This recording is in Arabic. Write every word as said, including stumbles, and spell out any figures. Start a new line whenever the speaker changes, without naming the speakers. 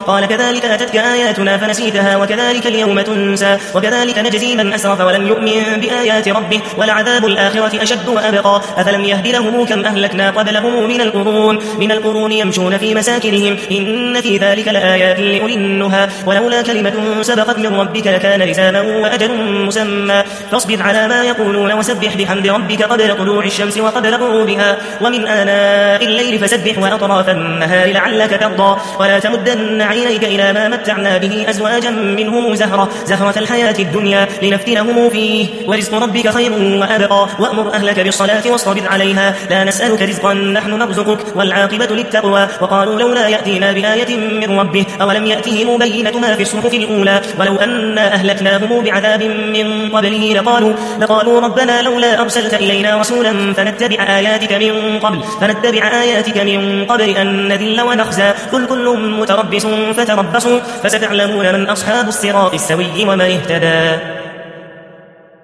قال كذلك أتتك آياتنا فنسيتها وكذلك اليوم تنسى وكذلك نجزي من أسرف ولم يؤمن بآيات ربه ولعذاب الآخرة أشد وأبقى أفلم يهد لهم كم أهلكنا قبلهم من القرون من القرون يمشون في مساكنهم إن في ذلك لآيات لأولي النهى ولولا كلمة سبقت من ربك لكان لزاما وأجل مسمى فاصبر على ما يقولون وسبح بحمد ربك قبل طلوع الشمس وقبل غروبها ومن آناء الليل فسبح وأطراف النهار لعلك ترضى ولا تمدن عينيك إلى ما متعنا به أزواجا منهم زهرة زهرة الحياة الدنيا لنفتنهم فيه ورزق ربك خير وأبقى وأمر أهلك بالصلاة واصطبر عليها لا نسألك رزقا نحن نرزقك والعاقبة للتقوى وقالوا لولا يأتينا بآية من ربه أولم يأتهم بينة ما في الصحف الأولى ولو أنا أهلكناهم بعذاب من قبله لقالوا, لقالوا ربنا لولا أرسلت إلينا رسولا فنتبع آياتك من قبل فنتبع آياتك من قبل أن نذل ونخزى قل كل متربص فتربصوا فستعلمون من أصحاب الصراط السوي ومن اهتدى.